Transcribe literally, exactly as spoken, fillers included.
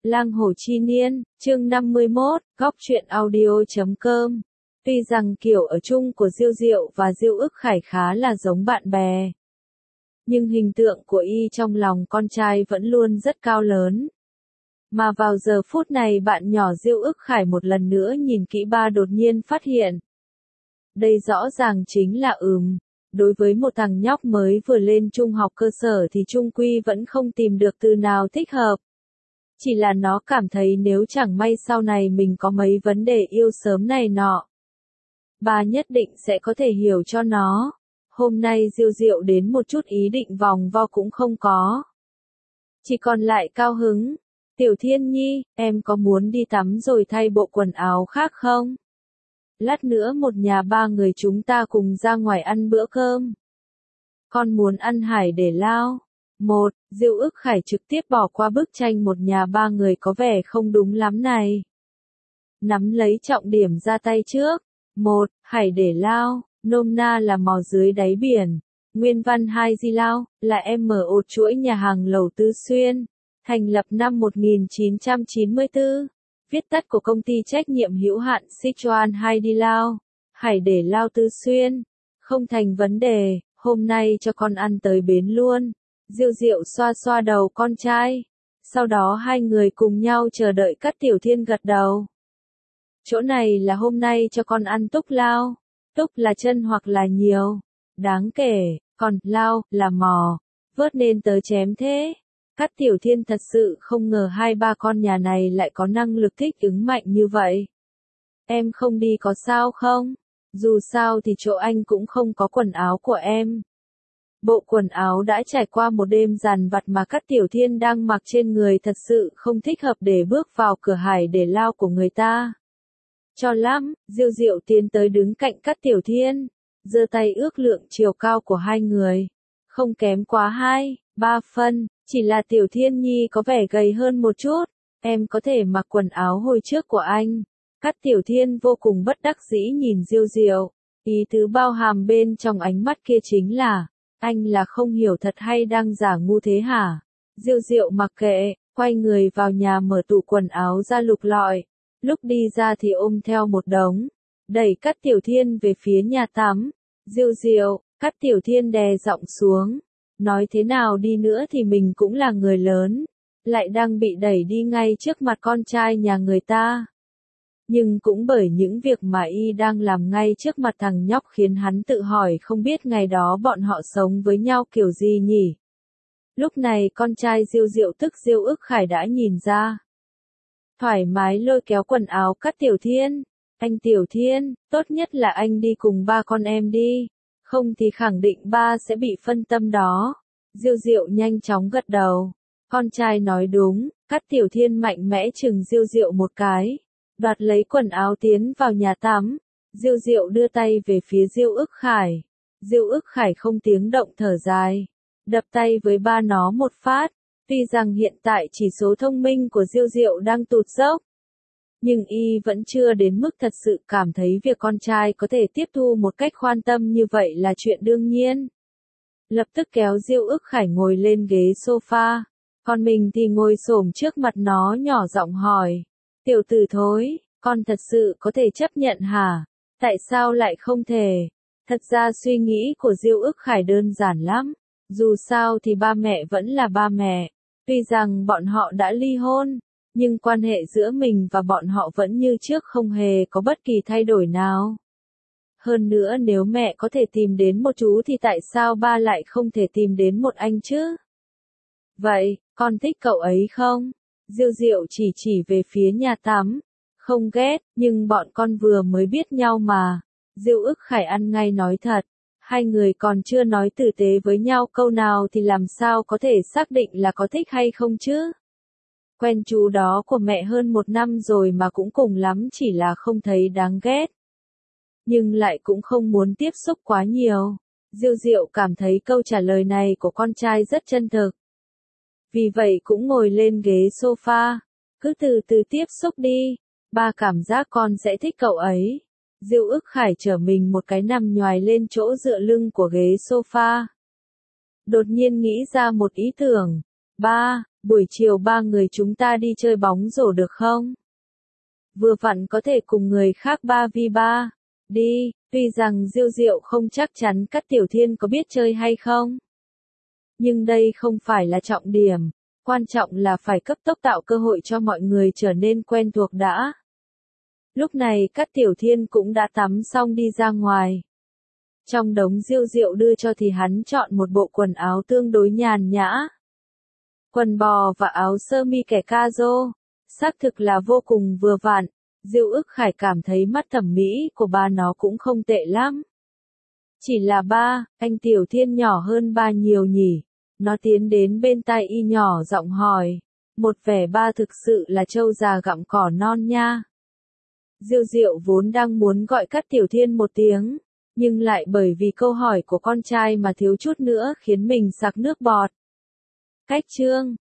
Lang Hồ Chi Niên, chương năm mươi mốt, góc truyện audio chấm com. Tuy rằng kiểu ở chung của Diêu Diệu và Diêu Ức Khải khá là giống bạn bè, nhưng hình tượng của y trong lòng con trai vẫn luôn rất cao lớn. Mà vào giờ phút này bạn nhỏ Diêu Ức Khải một lần nữa nhìn kỹ ba đột nhiên phát hiện. Đây rõ ràng chính là ừm. Đối với một thằng nhóc mới vừa lên trung học cơ sở thì trung quy vẫn không tìm được từ nào thích hợp. Chỉ là nó cảm thấy nếu chẳng may sau này mình có mấy vấn đề yêu sớm này nọ, bà nhất định sẽ có thể hiểu cho nó. Hôm nay Diêu Diệu đến một chút ý định vòng vo cũng không có. Chỉ còn lại cao hứng. Tiểu Thiên Nhi, em có muốn đi tắm rồi thay bộ quần áo khác không? Lát nữa một nhà ba người chúng ta cùng ra ngoài ăn bữa cơm. Con muốn ăn hải để lao. Một, Diêu Ức Khải trực tiếp bỏ qua bức tranh một nhà ba người có vẻ không đúng lắm này. Nắm lấy trọng điểm ra tay trước. Một, hải để lao, nôm na là mò dưới đáy biển. Nguyên văn hai Di Lao, là em mở một chuỗi nhà hàng lẩu Tứ Xuyên. Thành lập năm một nghìn chín trăm chín mươi tư. Viết tắt của công ty trách nhiệm hữu hạn Sichuan hai Di Lao. Hải để lao Tứ Xuyên. Không thành vấn đề, hôm nay cho con ăn tới bến luôn. Diêu Diệu xoa xoa đầu con trai. Sau đó hai người cùng nhau chờ đợi Cát Tiểu Thiên gật đầu. Chỗ này là hôm nay cho con ăn túc lao. Túc là chân hoặc là nhiều. Đáng kể, còn lao là mò. Vớt nên tớ chém thế. Cát Tiểu Thiên thật sự không ngờ hai ba con nhà này lại có năng lực thích ứng mạnh như vậy. Em không đi có sao không? Dù sao thì chỗ anh cũng không có quần áo của em. Bộ quần áo đã trải qua một đêm dằn vặt mà Cát Tiểu Thiên đang mặc trên người thật sự không thích hợp để bước vào cửa hải để lao của người ta. Cho lắm, Diêu Diệu tiến tới đứng cạnh Cát Tiểu Thiên, giơ tay ước lượng chiều cao của hai người. Không kém quá hai, ba phân, chỉ là Tiểu Thiên Nhi có vẻ gầy hơn một chút, em có thể mặc quần áo hồi trước của anh. Cát Tiểu Thiên vô cùng bất đắc dĩ nhìn Diêu Diệu, ý tứ bao hàm bên trong ánh mắt kia chính là, anh là không hiểu thật hay đang giả ngu thế hả? Diêu Diệu mặc kệ, quay người vào nhà mở tủ quần áo ra lục lọi, lúc đi ra thì ôm theo một đống, đẩy Cát Tiểu Thiên về phía nhà tắm. Diêu Diệu, Cát Tiểu Thiên đè giọng xuống, nói thế nào đi nữa thì mình cũng là người lớn, lại đang bị đẩy đi ngay trước mặt con trai nhà người ta. Nhưng cũng bởi những việc mà y đang làm ngay trước mặt thằng nhóc khiến hắn tự hỏi không biết ngày đó bọn họ sống với nhau kiểu gì nhỉ. Lúc này con trai Diêu Diệu tức Diêu Ức Khải đã nhìn ra. Thoải mái lôi kéo quần áo Cát Tiểu Thiên. Anh Tiểu Thiên, tốt nhất là anh đi cùng ba con em đi. Không thì khẳng định ba sẽ bị phân tâm đó. Diêu Diệu nhanh chóng gật đầu. Con trai nói đúng, Cát Tiểu Thiên mạnh mẽ chừng Diêu Diệu một cái. Đoạt lấy quần áo tiến vào nhà tắm. Diêu Diệu đưa tay về phía Diêu Ức Khải. Diêu Ức Khải không tiếng động thở dài. Đập tay với ba nó một phát. Tuy rằng hiện tại chỉ số thông minh của Diêu Diệu đang tụt dốc, nhưng y vẫn chưa đến mức thật sự cảm thấy việc con trai có thể tiếp thu một cách khoan tâm như vậy là chuyện đương nhiên. Lập tức kéo Diêu Ức Khải ngồi lên ghế sofa, còn mình thì ngồi xổm trước mặt nó nhỏ giọng hỏi. Tiểu tử thối, con thật sự có thể chấp nhận hả? Tại sao lại không thể? Thật ra suy nghĩ của Diêu Ức Khải đơn giản lắm. Dù sao thì ba mẹ vẫn là ba mẹ. Tuy rằng bọn họ đã ly hôn, nhưng quan hệ giữa mình và bọn họ vẫn như trước không hề có bất kỳ thay đổi nào. Hơn nữa nếu mẹ có thể tìm đến một chú thì tại sao ba lại không thể tìm đến một anh chứ? Vậy, con thích cậu ấy không? Diêu Diệu chỉ chỉ về phía nhà tắm. Không ghét, nhưng bọn con vừa mới biết nhau mà. Diêu Ức Khải ăn ngay nói thật. Hai người còn chưa nói tử tế với nhau câu nào thì làm sao có thể xác định là có thích hay không chứ? Quen chú đó của mẹ hơn một năm rồi mà cũng cùng lắm chỉ là không thấy đáng ghét. Nhưng lại cũng không muốn tiếp xúc quá nhiều. Diêu Diệu cảm thấy câu trả lời này của con trai rất chân thực. Vì vậy cũng ngồi lên ghế sofa. Cứ từ từ tiếp xúc đi. Ba cảm giác con sẽ thích cậu ấy. Diêu Ức Khải trở mình một cái nằm nhoài lên chỗ dựa lưng của ghế sofa. Đột nhiên nghĩ ra một ý tưởng. Ba, buổi chiều ba người chúng ta đi chơi bóng rổ được không? Vừa vặn có thể cùng người khác ba vi ba. Đi, tuy rằng Diêu Diệu không chắc chắn Cát Tiểu Thiên có biết chơi hay không. Nhưng đây không phải là trọng điểm, quan trọng là phải cấp tốc tạo cơ hội cho mọi người trở nên quen thuộc đã. Lúc này Cát Tiểu Thiên cũng đã tắm xong đi ra ngoài. Trong đống Diêu Diệu đưa cho thì hắn chọn một bộ quần áo tương đối nhàn nhã. Quần bò và áo sơ mi kẻ ca rô, xác thực là vô cùng vừa vặn. Diêu Ức Khải cảm thấy mắt thẩm mỹ của ba nó cũng không tệ lắm. Chỉ là ba, anh Tiểu Thiên nhỏ hơn ba nhiều nhỉ. Nó tiến đến bên tai y nhỏ giọng hỏi. Một vẻ ba thực sự là trâu già gặm cỏ non nha. Diêu Diệu vốn đang muốn gọi Cát Tiểu Thiên một tiếng, nhưng lại bởi vì câu hỏi của con trai mà thiếu chút nữa khiến mình sặc nước bọt. Cách chương